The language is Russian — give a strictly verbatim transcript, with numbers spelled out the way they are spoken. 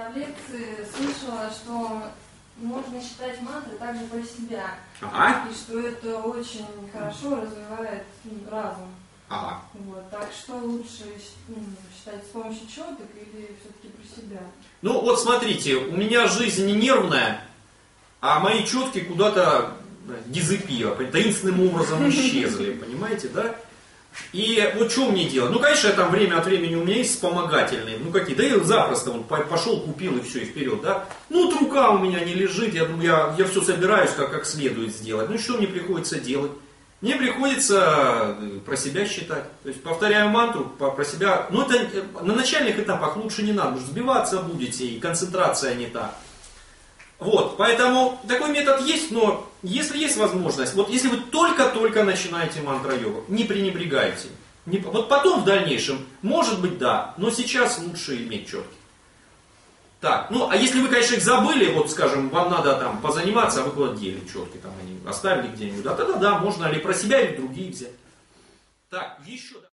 в лекции слышала, что можно считать мантры также про себя. Ага. И что это очень хорошо развивает ну, разум. Ага. Вот, так что лучше ну, считать с помощью четок или все-таки про себя? Ну вот смотрите, у меня жизнь не нервная, а мои четки куда-то дизепия, таинственным образом исчезли, понимаете, да? И вот что мне делать? Ну, конечно, там время от времени у меня есть вспомогательные, ну какие, да я запросто вот, пошел, купил и все, и вперед, да? Ну, вот рука у меня не лежит, я, я, я все собираюсь как, как следует сделать. Ну, что мне приходится делать? Мне приходится про себя считать. То есть повторяю мантру про себя. Но это на начальных этапах лучше не надо, потому что сбиваться будете, и концентрация не та. Вот, поэтому такой метод есть, но если есть возможность, вот если вы только-только начинаете мантра-йогу, не пренебрегайте. Не, вот потом в дальнейшем, может быть, да, но сейчас лучше иметь четки. Так, ну, а если вы, конечно, их забыли, вот, скажем, вам надо там позаниматься, а вы куда дели четки, там они оставили где-нибудь, да, тогда да, можно или про себя, или другие взять. Так, еще...